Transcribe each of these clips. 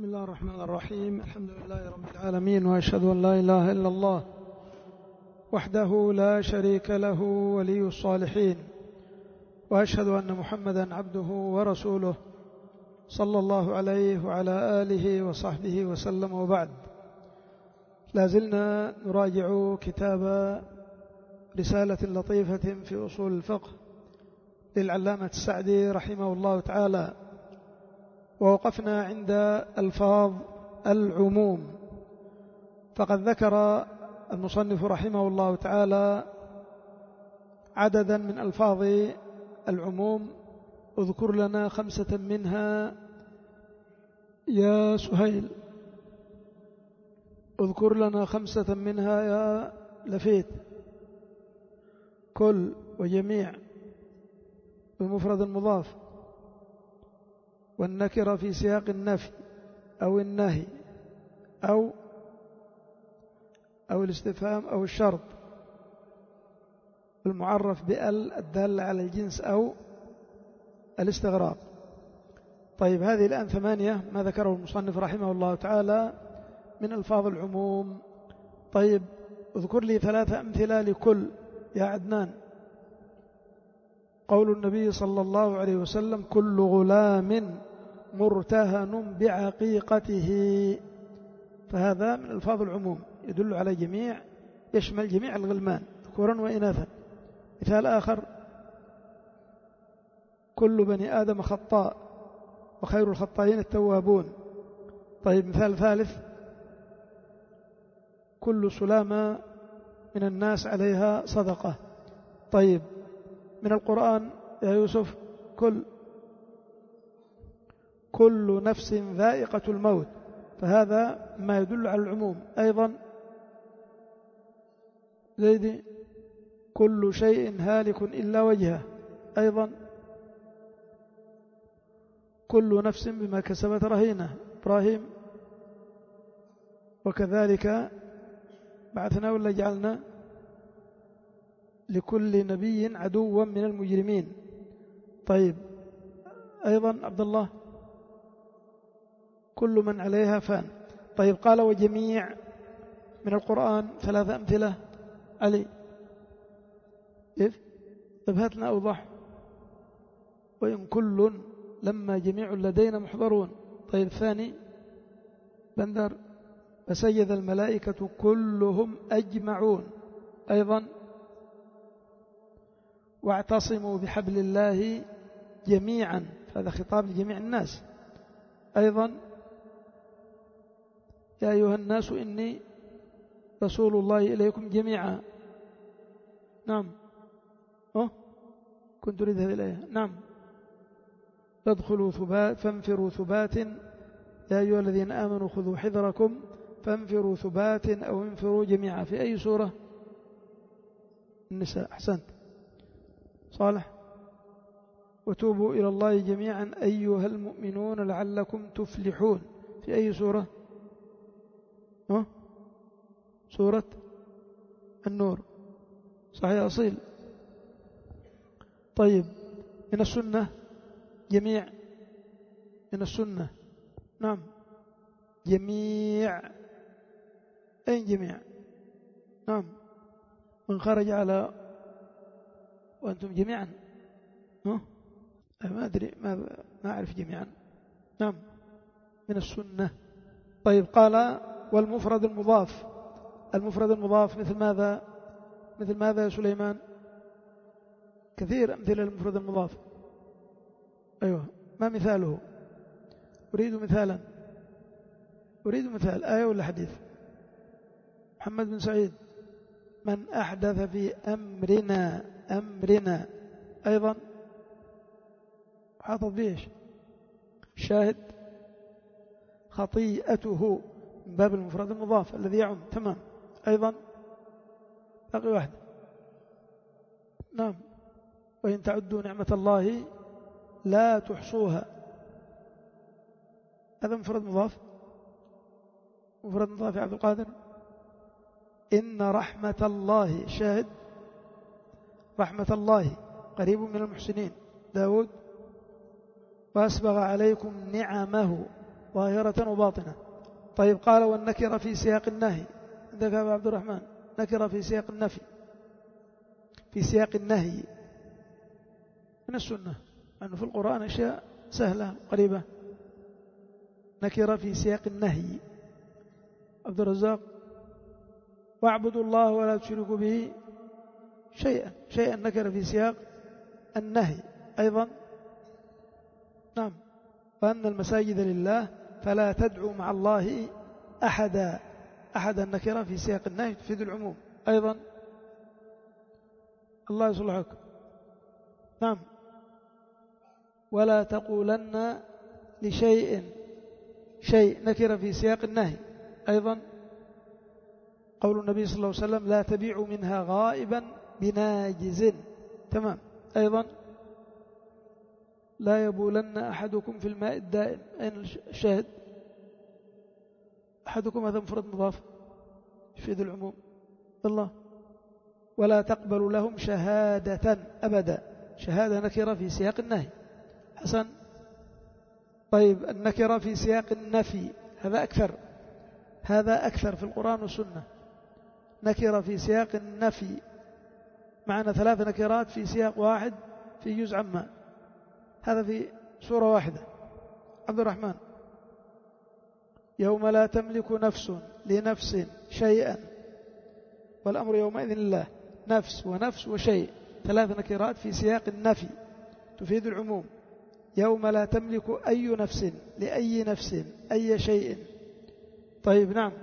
بسم الله الرحمن الرحيم. الحمد لله رب العالمين، وأشهد أن لا إله إلا الله وحده لا شريك له ولي الصالحين، وأشهد أن محمدا عبده ورسوله صلى الله عليه وعلى آله وصحبه وسلم. وبعد، لازلنا نراجع كتاب رسالة لطيفة في أصول الفقه للعلامة السعدي رحمه الله تعالى، ووقفنا عند ألفاظ العموم. فقد ذكر المصنف رحمه الله تعالى عددا من ألفاظ العموم. اذكر لنا 5 منها يا سهيل، اذكر لنا 5 منها يا لفيت. كل وجميع بالمفرد المضاف، والنكرة في سياق النفي أو النهي أو الاستفهام أو الشرط، المعرف بأل الدالة على الجنس أو الاستغراق. طيب، هذه الآن 8 ما ذكره المصنف رحمه الله تعالى من ألفاظ العموم. طيب، اذكر لي 3 أمثلة لكل يا عدنان. قول النبي صلى الله عليه وسلم: كل غلام مرتهن بعقيقته. فهذا من ألفاظ العموم، يدل على جميع، يشمل جميع الغلمان ذكورا وإناثا. مثال آخر: كل بني آدم خطاء وخير الخطائين التوابون. طيب، مثال ثالث: كل سلامة من الناس عليها صدقة. طيب، من القرآن يا يوسف: كل نفس ذائقة الموت. فهذا ما يدل على العموم. أيضا زيدي: كل شيء هالك إلا وجهه. أيضا: كل نفس بما كسبت رهينة. إبراهيم: وكذلك بعثنا ولا جعلنا لكل نبي عدوا من المجرمين. طيب، أيضا عبد الله: كل من عليها فان. طيب، قال وجميع من القرآن 3 أمثلة. علي كيف؟ طيب، هات لنا أوضح. وإن كل لما جميع لدينا محضرون. طيب، الثاني بندر: فسجد الملائكة كلهم أجمعون. أيضا: واعتصموا بحبل الله جميعا. هذا خطاب لجميع الناس. أيضا: يا أيها الناس إني رسول الله إليكم جميعا. نعم، كنت أريد هذه الآية. نعم: فادخلوا ثبات فانفروا ثبات يا أيها الذين آمنوا خذوا حذركم فانفروا ثبات أو انفروا جميعا. في أي سورة؟ النساء. أحسنت. صالح: وتوبوا إلى الله جميعا أيها المؤمنون لعلكم تفلحون. في أي سورة؟ سورة النور. صحيح أصيل. طيب، من السنة جميع. من السنة نعم جميع. أين جميع؟ نعم، من خرج على وأنتم جميعا. ما أدري، ما أعرف جميعا. نعم، من السنة. طيب، قال والمفرد المضاف. المفرد المضاف مثل ماذا؟ مثل ماذا يا سليمان؟ كثير أمثلة للمفرد المضاف. أيوة، ما مثاله؟ أريد مثالا. أريد مثال، آية ولا حديث؟ محمد بن سعيد: من أحدث في أمرنا. أيضا: حاطط بيش شاهد: خطيئته، من باب المفرد المضاف الذي يعم. تمام. أيضا باقي واحد. نعم: وإن تعدوا نعمة الله لا تحصوها. هذا مفرد مضاف. مفرد مضاف يا عبد القادر. إن رحمة الله، شاهد: رحمة الله قريب من المحسنين. داود: وأسبغ عليكم نعمه. ظاهرة وباطنة. طيب قال والنكرة في سياق النهي، عندك أبا عبد الرحمن نكرة في سياق النفي، في سياق النهي من السنة، لأنه في القرآن أشياء سهلة قريبة. نكرة في سياق النهي. عبد الرزاق واعبدوا الله ولا تشركوا به شيئا نكرة في سياق النهي أيضا. نعم. وأن المساجد لله فلا تدعوا مع الله أحدا النكرة في سياق النهي تفيد العموم أيضا. الله يصلحك. نعم. ولا تقولن لشيء نكرة في سياق النهي أيضا. قول النبي صلى الله عليه وسلم لا تبيعوا منها غائبا بناجز، تمام أيضا. لا يبولن أحدكم في الماء الدائم، أين الشاهد؟ أحدكم هذا مفرد مضاف يفيد العموم. الله. ولا تقبل لهم شهادة أبدا، شهادة نكرة في سياق النهي. حسن. طيب النكرة في سياق النفي هذا أكثر في القرآن والسنة. نكرة في سياق النفي، معنا 3 نكرات في سياق واحد في جزء عما، هذا في سورة واحدة. عبد الرحمن. يوم لا تملك نفس لنفس شيئا والأمر يومئذ لله، نفس ونفس وشيء، 3 نكرات في سياق النفي تفيد العموم. يوم لا تملك أي نفس لأي نفس أي شيء. طيب نعم.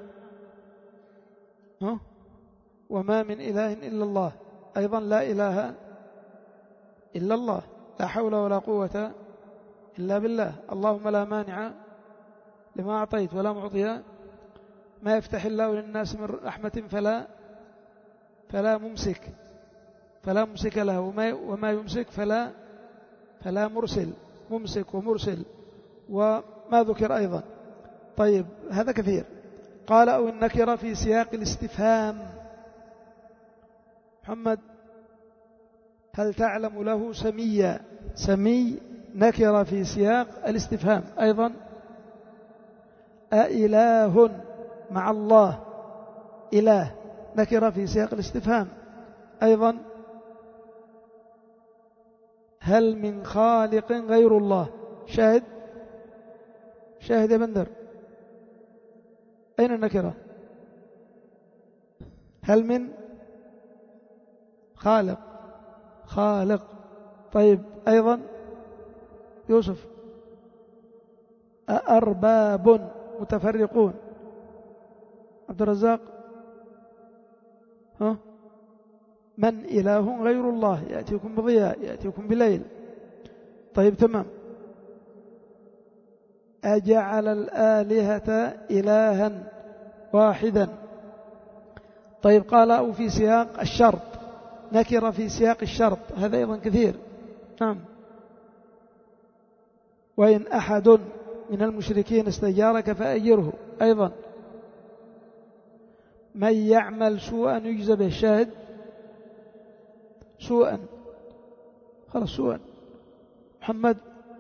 وما من إله إلا الله، أيضا لا إله إلا الله، لا حول ولا قوة إلا بالله. اللهم لا مانع لما أعطيت ولا معطي ما يفتح الله للناس من رحمة فلا ممسك له، وما يمسك فلا مرسل، ممسك ومرسل وما ذكر أيضا. طيب هذا كثير. قال أو النكرة في سياق الاستفهام. محمد هل تعلم له سميا؟ سمي نكرة في سياق الاستفهام أيضا. أإله مع الله، إله نكرة في سياق الاستفهام أيضا. هل من خالق غير الله؟ شاهد يا بندر، أين النكرة؟ هل من خالق. طيب أيضا يوسف. أأرباب متفرقون. عبد الرزاق. من إله غير الله يأتيكم بضياء يأتيكم بليل. طيب تمام. أجعل الآلهة إلها واحدا. طيب قال أو في سياق الشرط، نكرة في سياق الشرط، هذا أيضا كثير. نعم. وإن أحد من المشركين استجارك فأجره أيضا. من يعمل سوءا يجزى به، شاهد سوءا، خلاص سوءا. محمد.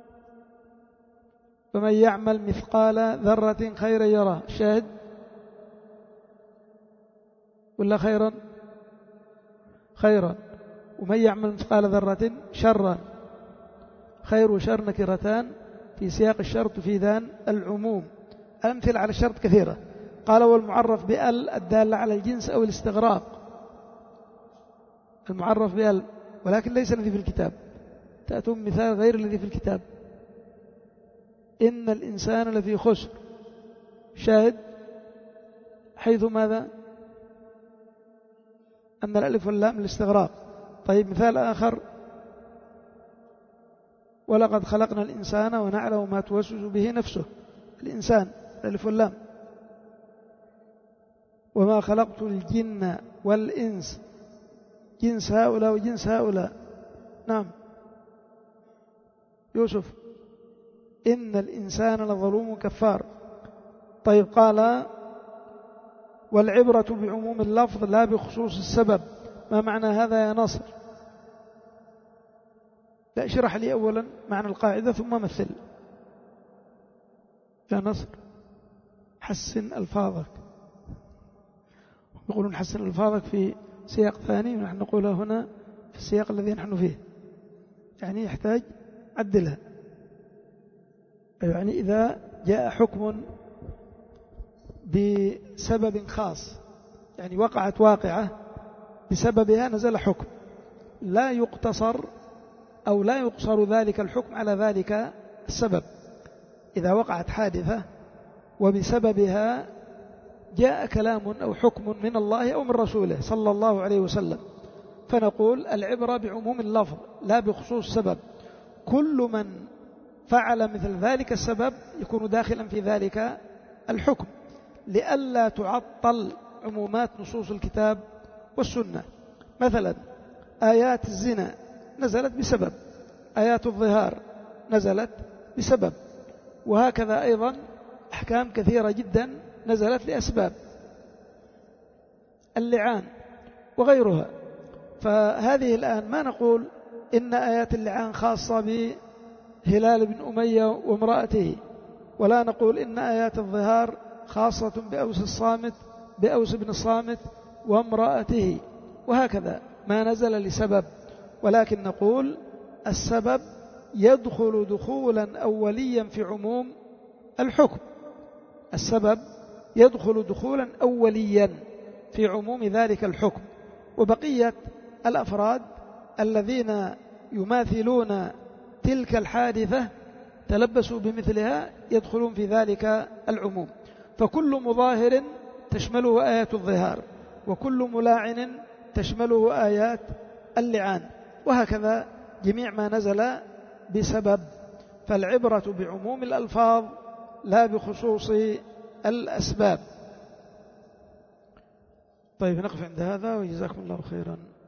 ومن يعمل مثقال ذرة خيرا يراه، شاهد ولا خيرا. ومن يعمل مثقال ذرة شرا، خير وشر نكرتان في سياق الشرط تفيدان العموم. الأمثلة على الشرط كثيرة. قال والمعرف بأل الدالة على الجنس أو الاستغراق. المعرف بأل ولكن ليس الذي في الكتاب، تأتون مثال غير الذي في الكتاب. إن الإنسان لفي خسر، شاهد حيث ماذا؟ أن الألف واللام الاستغراق. طيب مثال آخر. ولقد خلقنا الإنسان ونعلم ما توسوس به نفسه، الإنسان الألف واللام. وما خلقت الجن والإنس، جنس هؤلاء وجنس هؤلاء. نعم. يوسف. إن الإنسان لظلوم كفار. طيب قال والعبرة بعموم اللفظ لا بخصوص السبب. ما معنى هذا يا ناصر؟ لا اشرح لي أولا معنى القاعدة ثم مثل. يا نصر حسن ألفاظك. يقولون حسن ألفاظك في سياق ثاني ونحن نقولها هنا في السياق الذي نحن فيه، يعني يحتاج عدلها. يعني إذا جاء حكم بسبب خاص، يعني وقعت واقعة بسببها نزل حكم، لا يقتصر أو لا يقصر ذلك الحكم على ذلك السبب. إذا وقعت حادثة وبسببها جاء كلام أو حكم من الله أو من رسوله صلى الله عليه وسلم، فنقول العبرة بعموم اللفظ لا بخصوص السبب. كل من فعل مثل ذلك السبب يكون داخلا في ذلك الحكم، لئلا تعطل عمومات نصوص الكتاب والسنة. مثلا آيات الزنا نزلت بسبب، آيات الظهار نزلت بسبب، وهكذا أيضا أحكام كثيرة جدا نزلت لأسباب، اللعان وغيرها. فهذه الآن ما نقول إن آيات اللعان خاصة بهلال بن أمية وامرأته، ولا نقول إن آيات الظهار خاصة بأوس بن الصامت وامرأته، وهكذا ما نزل لسبب. ولكن نقول السبب يدخل دخولا أوليا في عموم الحكم، السبب يدخل دخولا أوليا في عموم ذلك الحكم، وبقية الأفراد الذين يماثلون تلك الحادثة تلبسوا بمثلها يدخلون في ذلك العموم. فكل مظاهر تشمله آيات الظهار، وكل ملاعن تشمله آيات اللعان، وهكذا جميع ما نزل بسبب. فالعبرة بعموم الألفاظ لا بخصوص الأسباب. طيب نقف عند هذا وجزاكم الله خيرا.